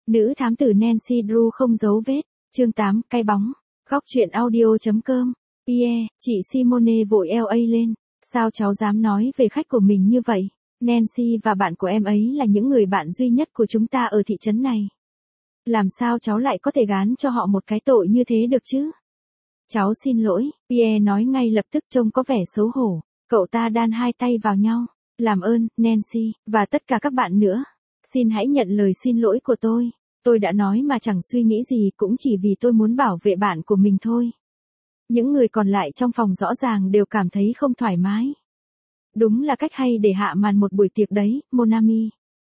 Nữ thám tử Nancy Drew không giấu vết. Chương 8, cái bóng. Góc truyện audio.com. Pierre, chị Simone vội LA lên. Sao cháu dám nói về khách của mình như vậy? Nancy và bạn của em ấy là những người bạn duy nhất của chúng ta ở thị trấn này. Làm sao cháu lại có thể gán cho họ một cái tội như thế được chứ? Cháu xin lỗi, Pierre nói ngay lập tức trông có vẻ xấu hổ. Cậu ta đan hai tay vào nhau. Làm ơn, Nancy, và tất cả các bạn nữa. Xin hãy nhận lời xin lỗi của tôi. Tôi đã nói mà chẳng suy nghĩ gì, cũng chỉ vì tôi muốn bảo vệ bạn của mình thôi. Những người còn lại trong phòng rõ ràng đều cảm thấy không thoải mái. Đúng là cách hay để hạ màn một buổi tiệc đấy, mon ami.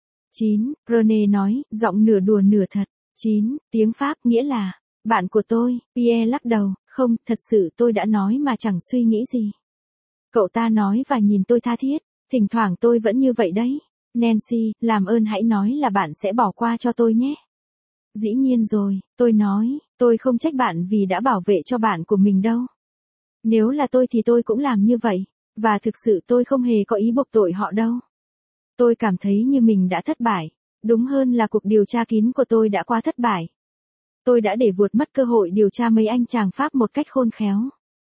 9. René nói, giọng nửa đùa nửa thật. 9. Tiếng Pháp nghĩa là, bạn của tôi. Pierre lắc đầu, không, thật sự tôi đã nói mà chẳng suy nghĩ gì. Cậu ta nói và nhìn tôi tha thiết, thỉnh thoảng tôi vẫn như vậy đấy. Nancy, làm ơn hãy nói là bạn sẽ bỏ qua cho tôi nhé. Dĩ nhiên rồi, tôi nói, tôi không trách bạn vì đã bảo vệ cho bạn của mình đâu. Nếu là tôi thì tôi cũng làm như vậy, và thực sự tôi không hề có ý buộc tội họ đâu. Tôi cảm thấy như mình đã thất bại, đúng hơn là cuộc điều tra kín của tôi đã quá thất bại. Tôi đã để vụt mất cơ hội điều tra mấy anh chàng Pháp một cách khôn khéo.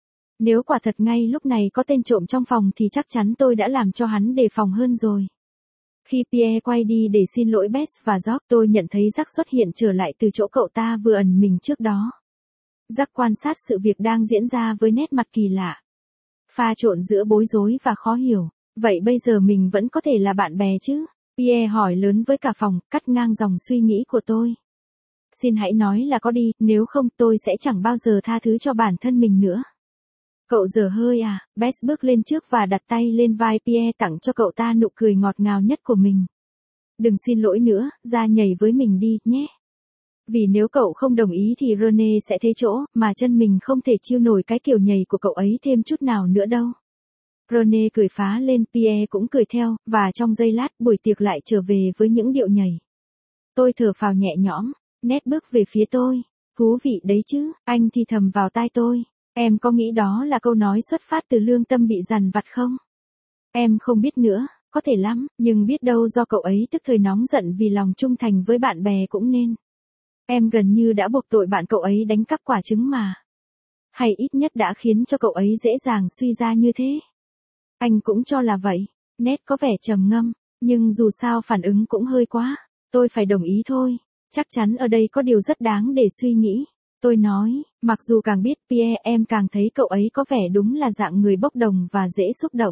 Nếu quả thật ngay lúc này có tên trộm trong phòng thì chắc chắn tôi đã làm cho hắn đề phòng hơn rồi. Khi Pierre quay đi để xin lỗi Bess và George, tôi nhận thấy Jack xuất hiện trở lại từ chỗ cậu ta vừa ẩn mình trước đó. Jack quan sát sự việc đang diễn ra với nét mặt kỳ lạ. Pha trộn giữa bối rối và khó hiểu. Vậy bây giờ mình vẫn có thể là bạn bè chứ? Pierre hỏi lớn với cả phòng, cắt ngang dòng suy nghĩ của tôi. Xin hãy nói là có đi, nếu không tôi sẽ chẳng bao giờ tha thứ cho bản thân mình nữa. Cậu dở hơi à? Bess bước lên trước và đặt tay lên vai Pierre, tặng cho cậu ta nụ cười ngọt ngào nhất của mình. Đừng xin lỗi nữa, ra nhảy với mình đi, nhé. Vì nếu cậu không đồng ý thì René sẽ thế chỗ, mà chân mình không thể chịu nổi cái kiểu nhảy của cậu ấy thêm chút nào nữa đâu. René cười phá lên, Pierre cũng cười theo, và trong giây lát buổi tiệc lại trở về với những điệu nhảy. Tôi thở phào nhẹ nhõm, Ned bước về phía tôi. Thú vị đấy chứ, anh thì thầm vào tai tôi. Em có nghĩ đó là câu nói xuất phát từ lương tâm bị dằn vặt không? Em không biết nữa, có thể lắm, nhưng biết đâu do cậu ấy tức thời nóng giận vì lòng trung thành với bạn bè cũng nên. Em gần như đã buộc tội bạn cậu ấy đánh cắp quả trứng mà. Hay ít nhất đã khiến cho cậu ấy dễ dàng suy ra như thế. Anh cũng cho là vậy. Ned có vẻ trầm ngâm, nhưng dù sao phản ứng cũng hơi quá. Tôi phải đồng ý thôi. Chắc chắn ở đây có điều rất đáng để suy nghĩ. Tôi nói, mặc dù càng biết Pierre em càng thấy cậu ấy có vẻ đúng là dạng người bốc đồng và dễ xúc động.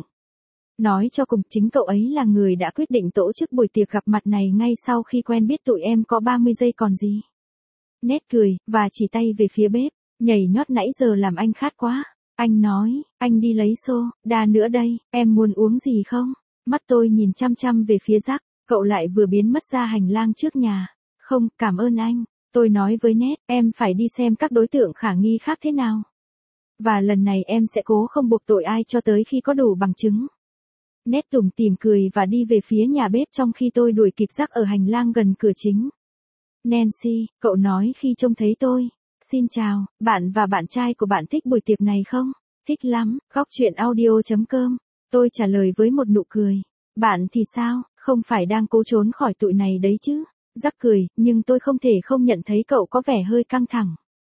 Nói cho cùng chính cậu ấy là người đã quyết định tổ chức buổi tiệc gặp mặt này ngay sau khi quen biết tụi em có 30 giây còn gì. Ned cười, và chỉ tay về phía bếp, nhảy nhót nãy giờ làm anh khát quá. Anh nói, anh đi lấy soda nữa đây, em muốn uống gì không? Mắt tôi nhìn chăm chăm về phía Jack, cậu lại vừa biến mất ra hành lang trước nhà. Không, cảm ơn anh. Tôi nói với Ned, em phải đi xem các đối tượng khả nghi khác thế nào. Và lần này em sẽ cố không buộc tội ai cho tới khi có đủ bằng chứng. Ned tủm tỉm cười và đi về phía nhà bếp trong khi tôi đuổi kịp Jack ở hành lang gần cửa chính. Nancy, cậu nói khi trông thấy tôi. Xin chào, bạn và bạn trai của bạn thích buổi tiệc này không? Thích lắm, góc truyện audio.com. Tôi trả lời với một nụ cười. Bạn thì sao, không phải đang cố trốn khỏi tụi này đấy chứ? Jack cười, nhưng tôi không thể không nhận thấy cậu có vẻ hơi căng thẳng.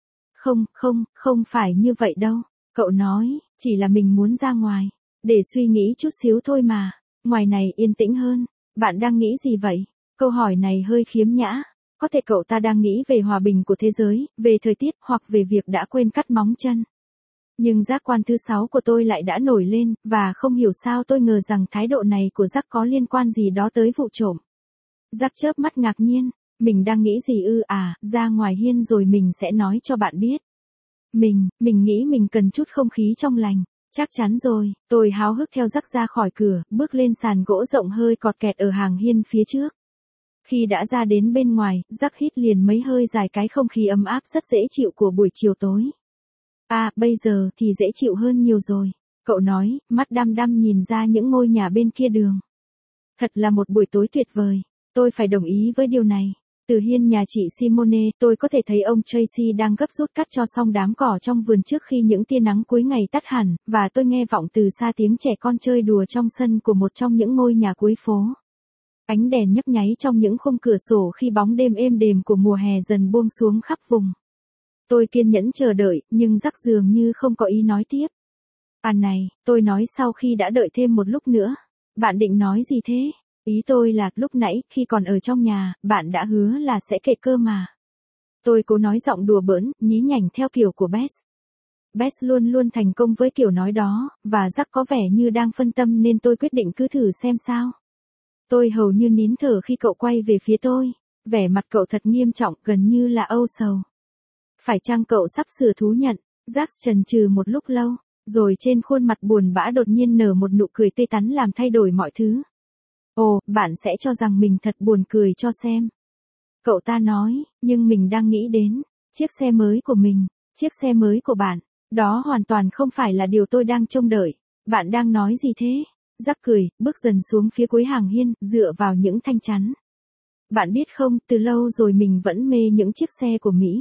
Không phải như vậy đâu. Cậu nói, chỉ là mình muốn ra ngoài. Để suy nghĩ chút xíu thôi mà. Ngoài này yên tĩnh hơn. Bạn đang nghĩ gì vậy? Câu hỏi này hơi khiếm nhã. Có thể cậu ta đang nghĩ về hòa bình của thế giới, về thời tiết hoặc về việc đã quên cắt móng chân. Nhưng giác quan thứ 6 của tôi lại đã nổi lên, và không hiểu sao tôi ngờ rằng thái độ này của Jack có liên quan gì đó tới vụ trộm. Jack chớp mắt ngạc nhiên, mình đang nghĩ gì ư à, ra ngoài hiên rồi mình sẽ nói cho bạn biết. Mình nghĩ mình cần chút không khí trong lành. Chắc chắn rồi, tôi háo hức theo Jack ra khỏi cửa, bước lên sàn gỗ rộng hơi cọt kẹt ở hàng hiên phía trước. Khi đã ra đến bên ngoài, Jack hít liền mấy hơi dài cái không khí ấm áp rất dễ chịu của buổi chiều tối. À, bây giờ thì dễ chịu hơn nhiều rồi. Cậu nói, mắt đăm đăm nhìn ra những ngôi nhà bên kia đường. Thật là một buổi tối tuyệt vời. Tôi phải đồng ý với điều này. Từ hiên nhà chị Simone, tôi có thể thấy ông Tracy đang gấp rút cắt cho xong đám cỏ trong vườn trước khi những tia nắng cuối ngày tắt hẳn, và tôi nghe vọng từ xa tiếng trẻ con chơi đùa trong sân của một trong những ngôi nhà cuối phố. Ánh đèn nhấp nháy trong những khung cửa sổ khi bóng đêm êm đềm của mùa hè dần buông xuống khắp vùng. Tôi kiên nhẫn chờ đợi, nhưng Jack dường như không có ý nói tiếp. À này, tôi nói sau khi đã đợi thêm một lúc nữa. Bạn định nói gì thế? Ý tôi là, lúc nãy, khi còn ở trong nhà, bạn đã hứa là sẽ kể cơ mà. Tôi cố nói giọng đùa bỡn, nhí nhảnh theo kiểu của Bess. Bess luôn luôn thành công với kiểu nói đó, và Jack có vẻ như đang phân tâm nên tôi quyết định cứ thử xem sao. Tôi hầu như nín thở khi cậu quay về phía tôi. Vẻ mặt cậu thật nghiêm trọng, gần như là âu sầu. Phải chăng cậu sắp sửa thú nhận? Jack chần chừ một lúc lâu, rồi trên khuôn mặt buồn bã đột nhiên nở một nụ cười tươi tắn làm thay đổi mọi thứ. Ồ, bạn sẽ cho rằng mình thật buồn cười cho xem. Cậu ta nói, nhưng mình đang nghĩ đến chiếc xe mới của mình, chiếc xe mới của bạn. Đó hoàn toàn không phải là điều tôi đang trông đợi. Bạn đang nói gì thế? Jack cười, bước dần xuống phía cuối hàng hiên, dựa vào những thanh chắn. Bạn biết không, từ lâu rồi mình vẫn mê những chiếc xe của Mỹ.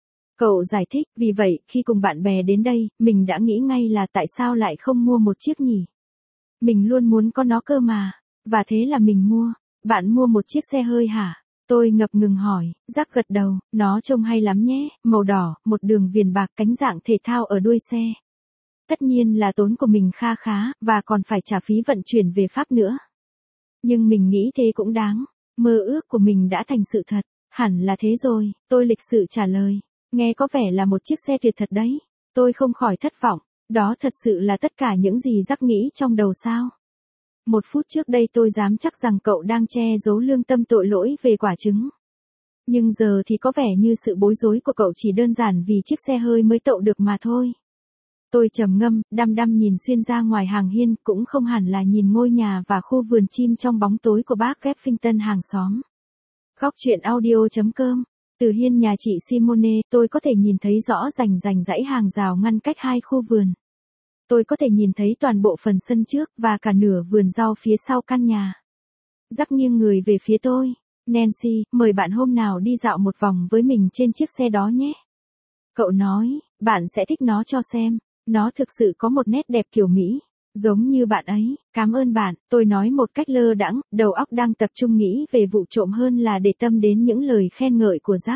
Cậu giải thích, vì vậy, khi cùng bạn bè đến đây, mình đã nghĩ ngay là tại sao lại không mua một chiếc nhỉ? Mình luôn muốn có nó cơ mà. Và thế là mình mua. Bạn mua một chiếc xe hơi hả? Tôi ngập ngừng hỏi, Jack gật đầu, nó trông hay lắm nhé, màu đỏ, một đường viền bạc cánh dạng thể thao ở đuôi xe. Tất nhiên là tốn của mình kha khá, và còn phải trả phí vận chuyển về Pháp nữa. Nhưng mình nghĩ thế cũng đáng, mơ ước của mình đã thành sự thật, hẳn là thế rồi, tôi lịch sự trả lời. Nghe có vẻ là một chiếc xe tuyệt thật đấy. Tôi không khỏi thất vọng, đó thật sự là tất cả những gì Jack nghĩ trong đầu sao? Một phút trước đây tôi dám chắc rằng cậu đang che giấu lương tâm tội lỗi về quả trứng. Nhưng giờ thì có vẻ như sự bối rối của cậu chỉ đơn giản vì chiếc xe hơi mới tậu được mà thôi. Tôi trầm ngâm, đăm đăm nhìn xuyên ra ngoài hàng hiên, cũng không hẳn là nhìn ngôi nhà và khu vườn chim trong bóng tối của bác Geffington hàng xóm. Góc truyện audio.com. Từ hiên nhà chị Simone, tôi có thể nhìn thấy rõ rành dãy hàng rào ngăn cách hai khu vườn. Tôi có thể nhìn thấy toàn bộ phần sân trước và cả nửa vườn rau phía sau căn nhà. Jack nghiêng người về phía tôi. Nancy, mời bạn hôm nào đi dạo một vòng với mình trên chiếc xe đó nhé. Cậu nói, bạn sẽ thích nó cho xem. Nó thực sự có một nét đẹp kiểu Mỹ. Giống như bạn ấy, cảm ơn bạn, tôi nói một cách lơ đãng, đầu óc đang tập trung nghĩ về vụ trộm hơn là để tâm đến những lời khen ngợi của Jack.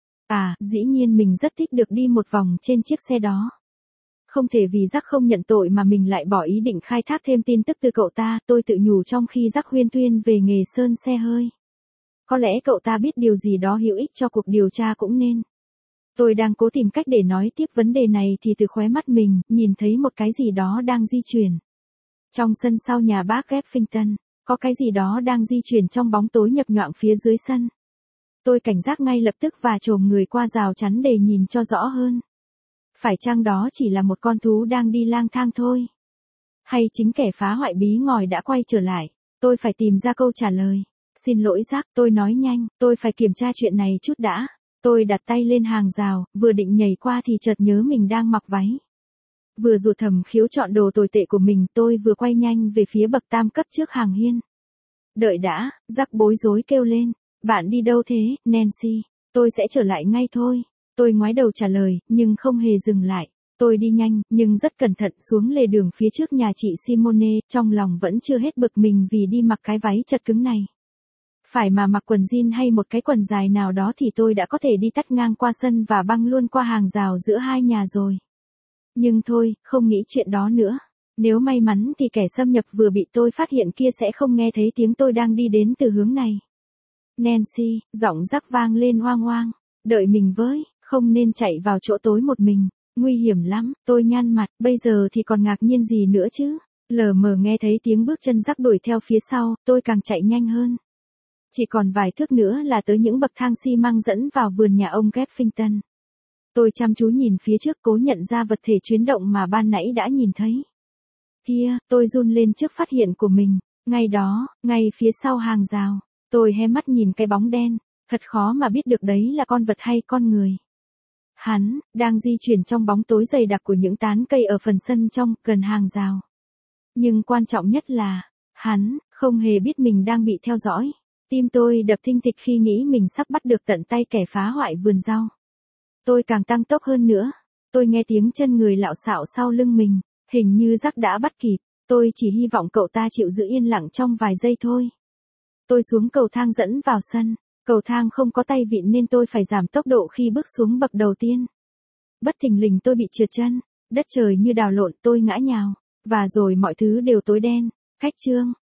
À, dĩ nhiên mình rất thích được đi một vòng trên chiếc xe đó. Không thể vì Jack không nhận tội mà mình lại bỏ ý định khai thác thêm tin tức từ cậu ta, tôi tự nhủ trong khi Jack huyên thuyên về nghề sơn xe hơi. Có lẽ cậu ta biết điều gì đó hữu ích cho cuộc điều tra cũng nên. Tôi đang cố tìm cách để nói tiếp vấn đề này thì từ khóe mắt mình, nhìn thấy một cái gì đó đang di chuyển. Trong sân sau nhà bác Geffington, có cái gì đó đang di chuyển trong bóng tối nhập nhoạng phía dưới sân. Tôi cảnh giác ngay lập tức và chồm người qua rào chắn để nhìn cho rõ hơn. Phải chăng đó chỉ là một con thú đang đi lang thang thôi? Hay chính kẻ phá hoại bí ngòi đã quay trở lại? Tôi phải tìm ra câu trả lời. Xin lỗi Jack, tôi nói nhanh, tôi phải kiểm tra chuyện này chút đã. Tôi đặt tay lên hàng rào, vừa định nhảy qua thì chợt nhớ mình đang mặc váy. Vừa rụt thầm khiếu chọn đồ tồi tệ của mình, tôi vừa quay nhanh về phía bậc tam cấp trước hàng hiên. Đợi đã, Jack bối rối kêu lên. Bạn đi đâu thế, Nancy? Tôi sẽ trở lại ngay thôi. Tôi ngoái đầu trả lời, nhưng không hề dừng lại. Tôi đi nhanh, nhưng rất cẩn thận xuống lề đường phía trước nhà chị Simone, trong lòng vẫn chưa hết bực mình vì đi mặc cái váy chật cứng này. Phải mà mặc quần jean hay một cái quần dài nào đó thì tôi đã có thể đi tắt ngang qua sân và băng luôn qua hàng rào giữa hai nhà rồi. Nhưng thôi, không nghĩ chuyện đó nữa. Nếu may mắn thì kẻ xâm nhập vừa bị tôi phát hiện kia sẽ không nghe thấy tiếng tôi đang đi đến từ hướng này. Nancy, giọng Jack vang lên oang oang. Đợi mình với, không nên chạy vào chỗ tối một mình. Nguy hiểm lắm, tôi nhăn mặt, bây giờ thì còn ngạc nhiên gì nữa chứ. Lờ mờ nghe thấy tiếng bước chân Jack đuổi theo phía sau, tôi càng chạy nhanh hơn. Chỉ còn vài thước nữa là tới những bậc thang xi măng dẫn vào vườn nhà ông Geffington. Tôi chăm chú nhìn phía trước cố nhận ra vật thể chuyển động mà ban nãy đã nhìn thấy. Kia, tôi run lên trước phát hiện của mình. Ngay đó, ngay phía sau hàng rào, tôi hé mắt nhìn cái bóng đen. Thật khó mà biết được đấy là con vật hay con người. Hắn, đang di chuyển trong bóng tối dày đặc của những tán cây ở phần sân trong, gần hàng rào. Nhưng quan trọng nhất là, hắn, không hề biết mình đang bị theo dõi. Tim tôi đập thình thịch khi nghĩ mình sắp bắt được tận tay kẻ phá hoại vườn rau. Tôi càng tăng tốc hơn nữa. Tôi nghe tiếng chân người lạo xạo sau lưng mình. Hình như Jack đã bắt kịp. Tôi chỉ hy vọng cậu ta chịu giữ yên lặng trong vài giây thôi. Tôi xuống cầu thang dẫn vào sân. Cầu thang không có tay vịn nên tôi phải giảm tốc độ khi bước xuống bậc đầu tiên. Bất thình lình tôi bị trượt chân. Đất trời như đào lộn, tôi ngã nhào. Và rồi mọi thứ đều tối đen. Khách trương.